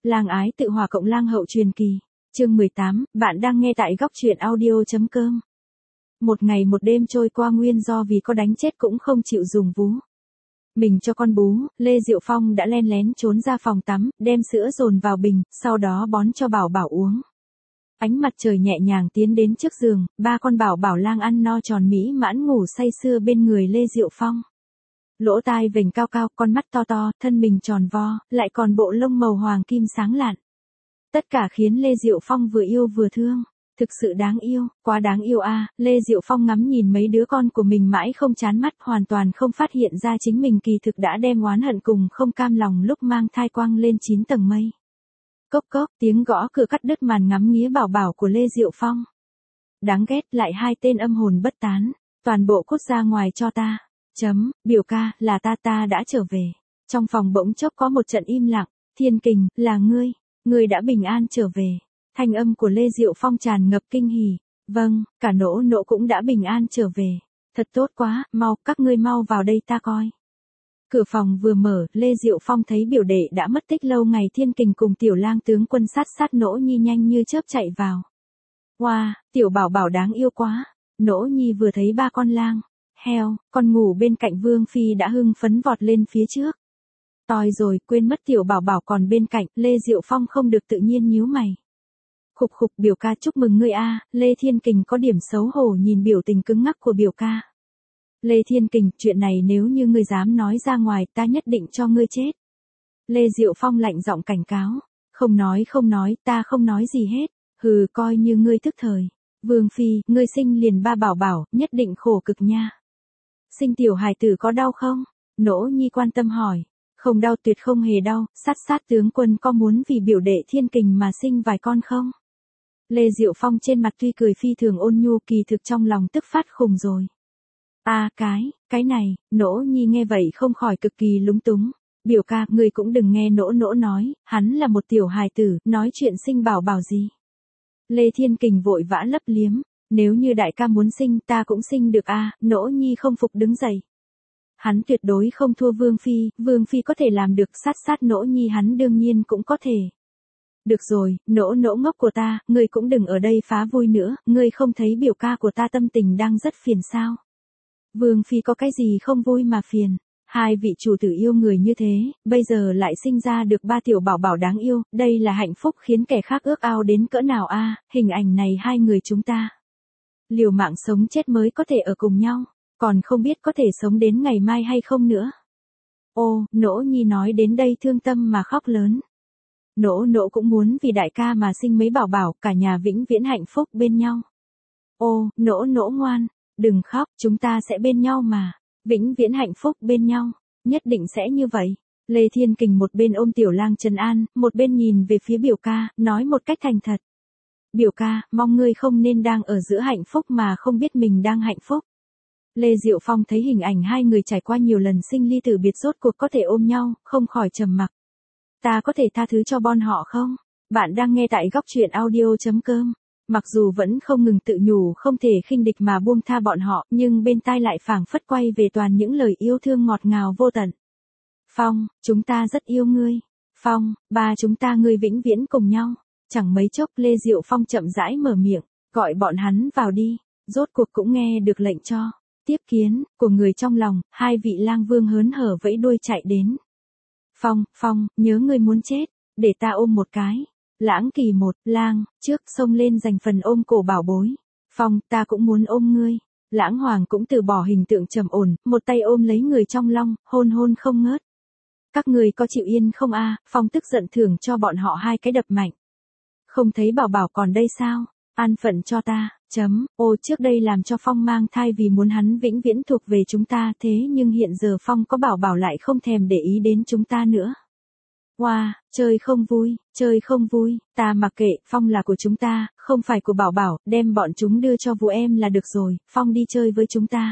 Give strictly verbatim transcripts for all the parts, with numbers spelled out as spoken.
Lang ái tự hòa cộng lang hậu truyền kỳ. Chương mười tám, bạn đang nghe tại góc truyện audio.com. Một ngày một đêm trôi qua nguyên do vì có đánh chết cũng không chịu dùng vú. Mình cho con bú, Lê Diệu Phong đã len lén trốn ra phòng tắm, đem sữa dồn vào bình, sau đó bón cho Bảo Bảo uống. Ánh mặt trời nhẹ nhàng tiến đến trước giường, ba con Bảo Bảo lang ăn no tròn mỹ mãn ngủ say sưa bên người Lê Diệu Phong. Lỗ tai vểnh cao cao, con mắt to to, thân mình tròn vo, lại còn bộ lông màu hoàng kim sáng lạn. Tất cả khiến Lê Diệu Phong vừa yêu vừa thương. Thực sự đáng yêu, quá đáng yêu a. À. Lê Diệu Phong ngắm nhìn mấy đứa con của mình mãi không chán mắt, hoàn toàn không phát hiện ra chính mình kỳ thực đã đem oán hận cùng không cam lòng lúc mang thai quang lên chín tầng mây. Cốc cốc, tiếng gõ cửa cắt đứt màn ngắm nghía Bảo Bảo của Lê Diệu Phong. Đáng ghét, lại hai tên âm hồn bất tán, toàn bộ cút ra ngoài cho ta. Chấm, biểu ca, là ta ta đã trở về. Trong phòng bỗng chốc có một trận im lặng. Thiên Kình, là ngươi, ngươi đã bình an trở về. Thanh âm của Lê Diệu Phong tràn ngập kinh hỉ. Vâng, cả nỗ nỗ cũng đã bình an trở về. Thật tốt quá, mau, các ngươi mau vào đây ta coi. Cửa phòng vừa mở, Lê Diệu Phong thấy biểu đệ đã mất tích lâu ngày Thiên Kình cùng tiểu lang tướng quân sát sát Nỗ Nhi nhanh như chớp chạy vào. Wow, tiểu Bảo Bảo đáng yêu quá. Nỗ Nhi vừa thấy ba con lang heo, con ngủ bên cạnh Vương Phi đã hưng phấn vọt lên phía trước. Toi rồi, quên mất tiểu Bảo Bảo còn bên cạnh, Lê Diệu Phong không được tự nhiên nhíu mày. Khục khục, biểu ca chúc mừng ngươi a. Lê Thiên Kình có điểm xấu hổ nhìn biểu tình cứng ngắc của biểu ca. Lê Thiên Kình, chuyện này nếu như ngươi dám nói ra ngoài ta nhất định cho ngươi chết. Lê Diệu Phong lạnh giọng cảnh cáo. Không nói không nói, ta không nói gì hết. Hừ, coi như ngươi thức thời. Vương Phi, ngươi sinh liền ba Bảo Bảo, nhất định khổ cực nha. Sinh tiểu hài tử có đau không? Nỗ Nhi quan tâm hỏi. Không đau, tuyệt không hề đau. Sát sát tướng quân có muốn vì biểu đệ Thiên Kình mà sinh vài con không? Lê Diệu Phong trên mặt tuy cười phi thường ôn nhu, kỳ thực trong lòng tức phát khùng rồi. À cái, cái này, Nỗ Nhi nghe vậy không khỏi cực kỳ lúng túng. Biểu ca, ngươi cũng đừng nghe Nỗ Nỗ nói, hắn là một tiểu hài tử, nói chuyện sinh Bảo Bảo gì. Lê Thiên Kình vội vã lấp liếm. Nếu như đại ca muốn sinh ta cũng sinh được a. À, Nỗ Nhi không phục đứng dậy. Hắn tuyệt đối không thua Vương Phi, Vương Phi có thể làm được, sát sát Nỗ Nhi hắn đương nhiên cũng có thể. Được rồi, Nỗ Nỗ ngốc của ta, ngươi cũng đừng ở đây phá vui nữa, ngươi không thấy biểu ca của ta tâm tình đang rất phiền sao. Vương Phi có cái gì không vui mà phiền. Hai vị chủ tử yêu người như thế, bây giờ lại sinh ra được ba tiểu Bảo Bảo đáng yêu, đây là hạnh phúc khiến kẻ khác ước ao đến cỡ nào a. À, hình ảnh này hai người chúng ta liều mạng sống chết mới có thể ở cùng nhau, còn không biết có thể sống đến ngày mai hay không nữa. Ô, Nỗ Nhi nói đến đây thương tâm mà khóc lớn. Nỗ Nỗ cũng muốn vì đại ca mà sinh mấy Bảo Bảo, cả nhà vĩnh viễn hạnh phúc bên nhau. Ô, Nỗ Nỗ ngoan, đừng khóc, chúng ta sẽ bên nhau mà, vĩnh viễn hạnh phúc bên nhau, nhất định sẽ như vậy. Lê Thiên Kình một bên ôm tiểu lang trấn an, một bên nhìn về phía biểu ca, nói một cách thành thật. Biểu ca, mong ngươi không nên đang ở giữa hạnh phúc mà không biết mình đang hạnh phúc. Lê Diệu Phong thấy hình ảnh hai người trải qua nhiều lần sinh ly tử biệt rốt cuộc có thể ôm nhau, không khỏi trầm mặc. Ta có thể tha thứ cho bọn họ không? Bạn đang nghe tại góc truyện audio.com. Mặc dù vẫn không ngừng tự nhủ không thể khinh địch mà buông tha bọn họ, nhưng bên tai lại phảng phất quay về toàn những lời yêu thương ngọt ngào vô tận. Phong, chúng ta rất yêu ngươi. Phong, ba chúng ta ngươi vĩnh viễn cùng nhau. Chẳng mấy chốc Lê Diệu Phong chậm rãi mở miệng, gọi bọn hắn vào đi, rốt cuộc cũng nghe được lệnh cho. Tiếp kiến, của người trong lòng, hai vị lang vương hớn hở vẫy đuôi chạy đến. Phong, Phong, nhớ ngươi muốn chết, để ta ôm một cái. Lãng Kỳ một, lang, trước xông lên giành phần ôm cổ bảo bối. Phong, ta cũng muốn ôm ngươi. Lãng Hoàng cũng từ bỏ hình tượng trầm ổn, một tay ôm lấy người trong long, hôn hôn không ngớt. Các người có chịu yên không a? À? Phong tức giận thưởng cho bọn họ hai cái đập mạnh. Không thấy Bảo Bảo còn đây sao? An phận cho ta, chấm, ô trước đây làm cho Phong mang thai vì muốn hắn vĩnh viễn thuộc về chúng ta, thế nhưng hiện giờ Phong có Bảo Bảo lại không thèm để ý đến chúng ta nữa. Wow, chơi không vui, chơi không vui, ta mặc kệ, Phong là của chúng ta, không phải của Bảo Bảo, đem bọn chúng đưa cho vụ em là được rồi, Phong đi chơi với chúng ta.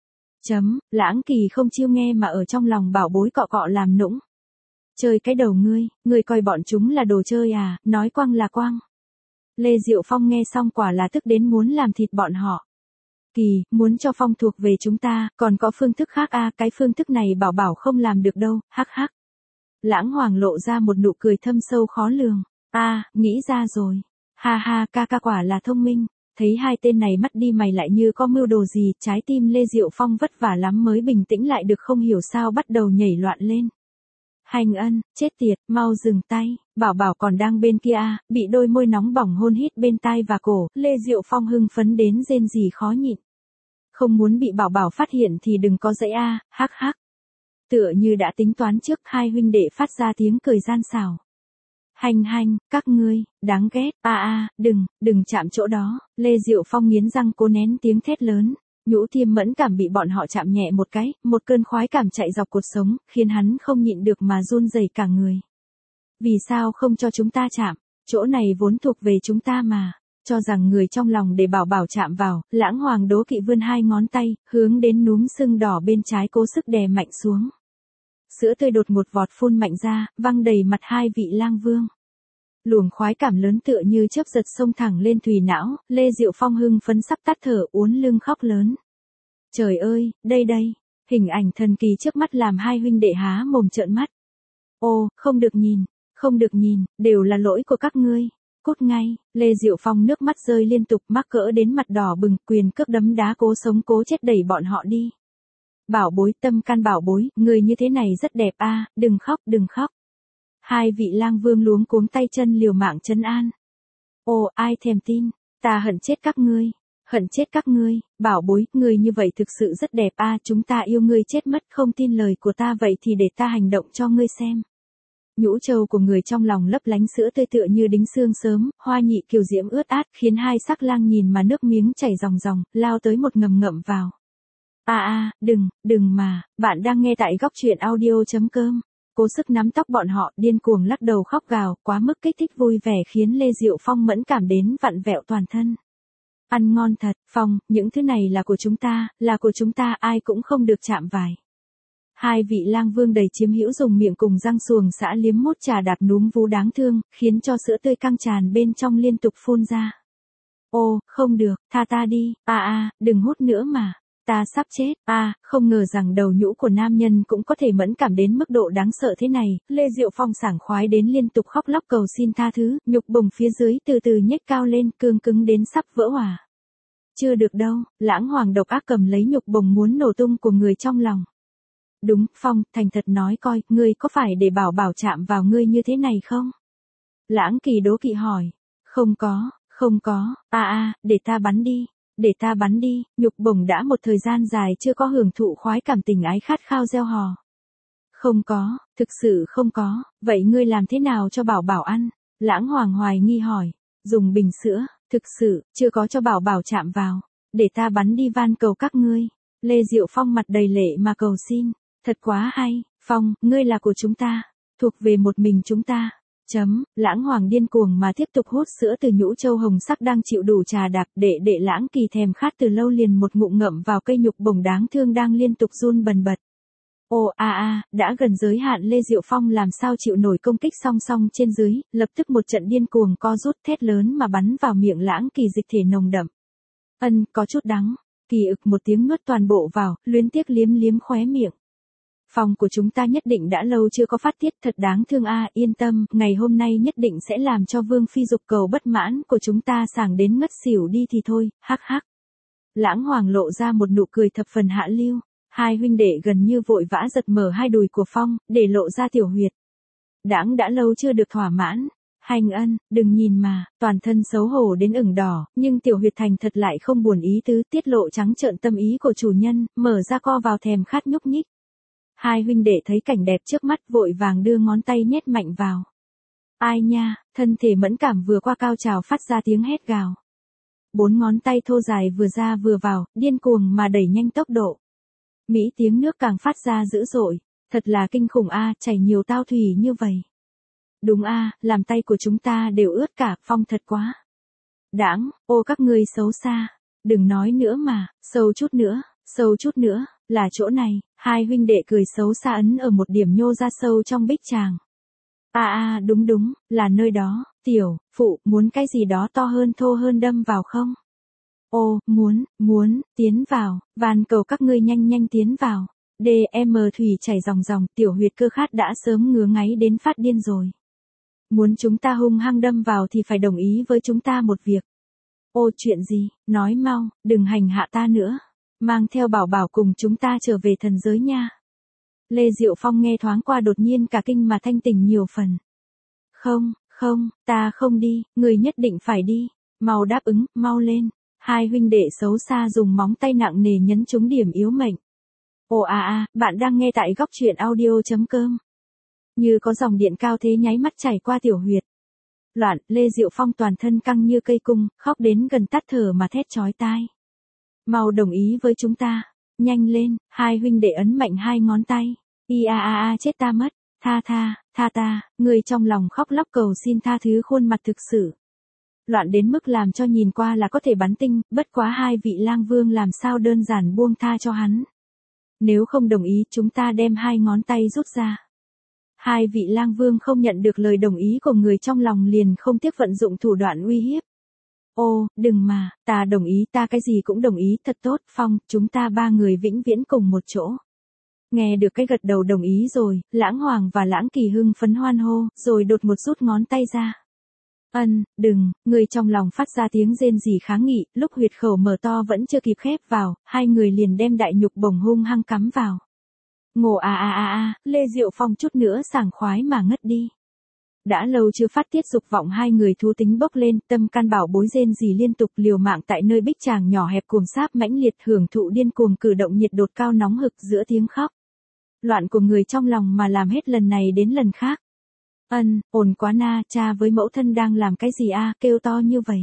Chấm, Lãng Kỳ không chiêu nghe mà ở trong lòng bảo bối cọ cọ làm nũng. Chơi cái đầu ngươi, ngươi coi bọn chúng là đồ chơi à, nói quăng là quăng. Lê Diệu Phong nghe xong quả là tức đến muốn làm thịt bọn họ. Kỳ, muốn cho Phong thuộc về chúng ta, còn có phương thức khác à, cái phương thức này Bảo Bảo không làm được đâu, hắc hắc. Lãng Hoàng lộ ra một nụ cười thâm sâu khó lường. A, à, nghĩ ra rồi. Ha ha, ca ca quả là thông minh. Thấy hai tên này mắt đi mày lại như có mưu đồ gì, trái tim Lê Diệu Phong vất vả lắm mới bình tĩnh lại được, không hiểu sao bắt đầu nhảy loạn lên. Hành Ân, chết tiệt, mau dừng tay, Bảo Bảo còn đang bên kia à, bị đôi môi nóng bỏng hôn hít bên tai và cổ, Lê Diệu Phong hưng phấn đến rên rỉ khó nhịn. Không muốn bị Bảo Bảo phát hiện thì đừng có dãy a, hắc hắc. Tựa như đã tính toán trước, hai huynh đệ phát ra tiếng cười gian xảo. Hành hành, các ngươi, đáng ghét, a a, đừng, đừng chạm chỗ đó, Lê Diệu Phong nghiến răng cố nén tiếng thét lớn. Nhũ Thiêm mẫn cảm bị bọn họ chạm nhẹ một cái, một cơn khoái cảm chạy dọc cột sống, khiến hắn không nhịn được mà run rẩy cả người. Vì sao không cho chúng ta chạm, chỗ này vốn thuộc về chúng ta mà. Cho rằng người trong lòng để Bảo Bảo chạm vào, Lãng Hoàng đố kỵ vươn hai ngón tay, hướng đến núm sưng đỏ bên trái cố sức đè mạnh xuống. Sữa tươi đột ngột vọt phun mạnh ra, văng đầy mặt hai vị lang vương. Luồng khoái cảm lớn tựa như chớp giật xông thẳng lên thùy não, Lê Diệu Phong hưng phấn sắp tắt thở, uốn lưng khóc lớn. Trời ơi, đây đây, hình ảnh thần kỳ trước mắt làm hai huynh đệ há mồm trợn mắt. Ô, không được nhìn, không được nhìn, đều là lỗi của các ngươi. Cút ngay, Lê Diệu Phong nước mắt rơi liên tục, mắc cỡ đến mặt đỏ bừng, quyền cước đấm đá cố sống cố chết đẩy bọn họ đi. Bảo bối, tâm can bảo bối, người như thế này rất đẹp a, à, đừng khóc, đừng khóc. Hai vị lang vương luống cuống tay chân liều mạng trấn an. Ồ, ai thèm tin, ta hận chết các ngươi, hận chết các ngươi, bảo bối, người như vậy thực sự rất đẹp a, à, chúng ta yêu ngươi chết mất, không tin lời của ta vậy thì để ta hành động cho ngươi xem. Nhũ trâu của người trong lòng lấp lánh sữa tươi tựa như đính xương sớm, hoa nhị kiều diễm ướt át, khiến hai sắc lang nhìn mà nước miếng chảy ròng ròng, lao tới một ngầm ngậm vào. À à, đừng, đừng mà, bạn đang nghe tại góc truyện audio.com. Cố sức nắm tóc bọn họ, điên cuồng lắc đầu khóc gào, quá mức kích thích vui vẻ khiến Lê Diệu Phong mẫn cảm đến vặn vẹo toàn thân. Ăn ngon thật, Phong, những thứ này là của chúng ta, là của chúng ta, ai cũng không được chạm vài. Hai vị lang vương đầy chiếm hữu dùng miệng cùng răng xuồng xã liếm mút trà đạp núm vú đáng thương, khiến cho sữa tươi căng tràn bên trong liên tục phun ra. Ô, không được, tha ta đi, a à, a, à, đừng hút nữa mà. Ta sắp chết, a, à, không ngờ rằng đầu nhũ của nam nhân cũng có thể mẫn cảm đến mức độ đáng sợ thế này, Lê Diệu Phong sảng khoái đến liên tục khóc lóc cầu xin tha thứ, nhục bùng phía dưới từ từ nhếch cao lên, cương cứng đến sắp vỡ hòa. Chưa được đâu, Lãng Hoàng độc ác cầm lấy nhục bùng muốn nổ tung của người trong lòng. Đúng, Phong, thành thật nói coi, ngươi có phải để Bảo Bảo chạm vào ngươi như thế này không? Lãng Kỳ đố kỵ hỏi. Không có, không có, a à, a, à, để ta bắn đi. Để ta bắn đi, nhục bổng đã một thời gian dài chưa có hưởng thụ khoái cảm tình ái khát khao gieo hò. Không có, thực sự không có, vậy ngươi làm thế nào cho Bảo Bảo ăn? Lãng Hoàng hoài nghi hỏi, dùng bình sữa, thực sự, chưa có cho Bảo Bảo chạm vào. Để ta bắn đi van cầu các ngươi. Lê Diệu Phong mặt đầy lệ mà cầu xin, thật quá hay, Phong, ngươi là của chúng ta, thuộc về một mình chúng ta. Chấm, Lãng Hoàng điên cuồng mà tiếp tục hút sữa từ nhũ châu hồng sắc đang chịu đủ trà đạp, để đệ Lãng Kỳ thèm khát từ lâu liền một ngụm ngậm vào cây nhục bổng đáng thương đang liên tục run bần bật. Ồ a a, đã gần giới hạn, Lê Diệu Phong làm sao chịu nổi công kích song song trên dưới, lập tức một trận điên cuồng co rút thét lớn mà bắn vào miệng Lãng Kỳ dịch thể nồng đậm. Ân, có chút đắng, Kỳ ực một tiếng nuốt toàn bộ vào, luyến tiếc liếm liếm khóe miệng. Phòng của chúng ta nhất định đã lâu chưa có phát tiết, thật đáng thương a, à, yên tâm, ngày hôm nay nhất định sẽ làm cho Vương Phi dục cầu bất mãn của chúng ta sảng đến ngất xỉu đi thì thôi, hắc hắc. Lãng Hoàng lộ ra một nụ cười thập phần hạ lưu, hai huynh đệ gần như vội vã giật mở hai đùi của Phong, để lộ ra tiểu huyệt. Đãng đã lâu chưa được thỏa mãn. Hành Ân, đừng nhìn mà, toàn thân xấu hổ đến ửng đỏ, nhưng tiểu huyệt thành thật lại không buồn ý tứ, tiết lộ trắng trợn tâm ý của chủ nhân, mở ra co vào thèm khát nhúc nhích. Hai huynh đệ thấy cảnh đẹp trước mắt vội vàng đưa ngón tay nhét mạnh vào. Ai nha, thân thể mẫn cảm vừa qua cao trào phát ra tiếng hét gào. Bốn ngón tay thô dài vừa ra vừa vào, điên cuồng mà đẩy nhanh tốc độ. Mỹ tiếng nước càng phát ra dữ dội, thật là kinh khủng a, à, chảy nhiều tao thủy như vậy. Đúng a, à, làm tay của chúng ta đều ướt cả, Phong thật quá. Đãng, ô các ngươi xấu xa, đừng nói nữa mà, sâu chút nữa, sâu chút nữa, là chỗ này, hai huynh đệ cười xấu xa ấn ở một điểm nhô ra sâu trong bích tràng. À à, đúng đúng, là nơi đó, tiểu, phụ, muốn cái gì đó to hơn thô hơn đâm vào không? Ô, muốn, muốn, tiến vào, van cầu các ngươi nhanh nhanh tiến vào. D M thủy chảy ròng ròng, tiểu huyệt cơ khát đã sớm ngứa ngáy đến phát điên rồi. Muốn chúng ta hung hăng đâm vào thì phải đồng ý với chúng ta một việc. Ô chuyện gì, nói mau, đừng hành hạ ta nữa. Mang theo Bảo Bảo cùng chúng ta trở về thần giới nha. Lê Diệu Phong nghe thoáng qua đột nhiên cả kinh mà thanh tỉnh nhiều phần. Không, không, ta không đi, người nhất định phải đi. Mau đáp ứng, mau lên. Hai huynh đệ xấu xa dùng móng tay nặng nề nhấn trúng điểm yếu mệnh. Ồ à à, bạn đang nghe tại góc truyện audio.com. Như có dòng điện cao thế nháy mắt chảy qua tiểu huyệt. Loạn, Lê Diệu Phong toàn thân căng như cây cung, khóc đến gần tắt thở mà thét chói tai. Mau đồng ý với chúng ta. Nhanh lên, hai huynh đệ ấn mạnh hai ngón tay. I a a a chết ta mất. Tha tha, tha ta, người trong lòng khóc lóc cầu xin tha thứ khuôn mặt thực sự. Loạn đến mức làm cho nhìn qua là có thể bắn tinh, bất quá hai vị lang vương làm sao đơn giản buông tha cho hắn. Nếu không đồng ý chúng ta đem hai ngón tay rút ra. Hai vị lang vương không nhận được lời đồng ý của người trong lòng liền không tiếc vận dụng thủ đoạn uy hiếp. Ô, đừng mà, ta đồng ý, ta cái gì cũng đồng ý, thật tốt, Phong, chúng ta ba người vĩnh viễn cùng một chỗ. Nghe được cái gật đầu đồng ý rồi, Lãng Hoàng và Lãng Kỳ hưng phấn hoan hô, rồi đột một rút ngón tay ra. Ân, đừng, người trong lòng phát ra tiếng rên rỉ kháng nghị, lúc huyệt khẩu mở to vẫn chưa kịp khép vào, hai người liền đem đại nhục bổng hung hăng cắm vào. Ngộ à à à à, Lê Diệu Phong chút nữa sảng khoái mà ngất đi. Đã lâu chưa phát tiết dục vọng hai người thú tính bốc lên, tâm can bảo bối rên rỉ liên tục liều mạng tại nơi bích tràng nhỏ hẹp cuồng sáp mãnh liệt hưởng thụ điên cuồng cử động nhiệt đột cao nóng hực giữa tiếng khóc. Loạn của người trong lòng mà làm hết lần này đến lần khác. Ân, ổn quá na, cha với mẫu thân đang làm cái gì a, kêu to như vậy.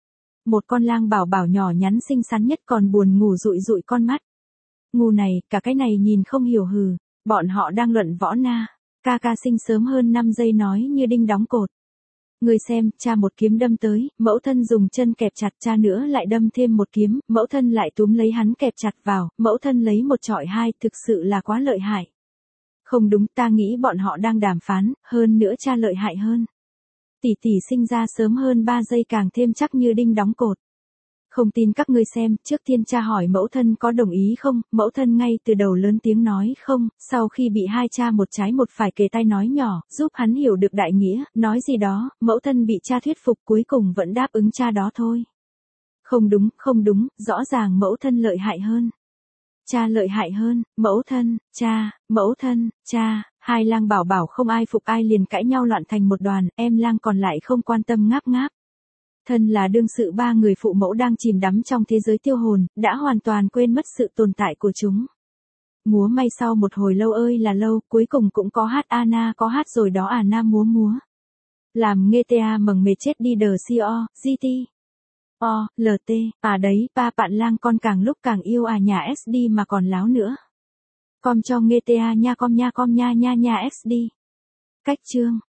Một con lang bảo bảo nhỏ nhắn xinh xắn nhất còn buồn ngủ dụi dụi con mắt. Ngu này, cả cái này nhìn không hiểu hừ, bọn họ đang luận võ na. Ca ca sinh sớm hơn năm giây nói như đinh đóng cột. Người xem, cha một kiếm đâm tới, mẫu thân dùng chân kẹp chặt, cha nữa lại đâm thêm một kiếm, mẫu thân lại túm lấy hắn kẹp chặt vào, mẫu thân lấy một chọi hai, thực sự là quá lợi hại. Không đúng, ta nghĩ bọn họ đang đàm phán, hơn nữa cha lợi hại hơn. Tỷ tỷ sinh ra sớm hơn ba giây càng thêm chắc như đinh đóng cột. Không tin các ngươi xem, trước tiên cha hỏi mẫu thân có đồng ý không, mẫu thân ngay từ đầu lớn tiếng nói không, sau khi bị hai cha một trái một phải kề tai nói nhỏ, giúp hắn hiểu được đại nghĩa, nói gì đó, mẫu thân bị cha thuyết phục cuối cùng vẫn đáp ứng cha đó thôi. Không đúng, không đúng, rõ ràng mẫu thân lợi hại hơn. Cha lợi hại hơn, mẫu thân, cha, mẫu thân, cha, hai lang bảo bảo không ai phục ai liền cãi nhau loạn thành một đoàn, em lang còn lại không quan tâm ngáp ngáp. Thân là đương sự ba người phụ mẫu đang chìm đắm trong thế giới tiêu hồn, đã hoàn toàn quên mất sự tồn tại của chúng. Múa may sau một hồi lâu ơi là lâu, cuối cùng cũng có hát Anna có hát rồi đó à na múa múa. Làm nghe ta mừng mệt chết đi đờ co, gt. O, lt, à đấy, ba bạn lang con càng lúc càng yêu à nhà ét đê mà còn láo nữa. Com cho nghe ta nha com nha com nha nha nha ét đê. Cách chương.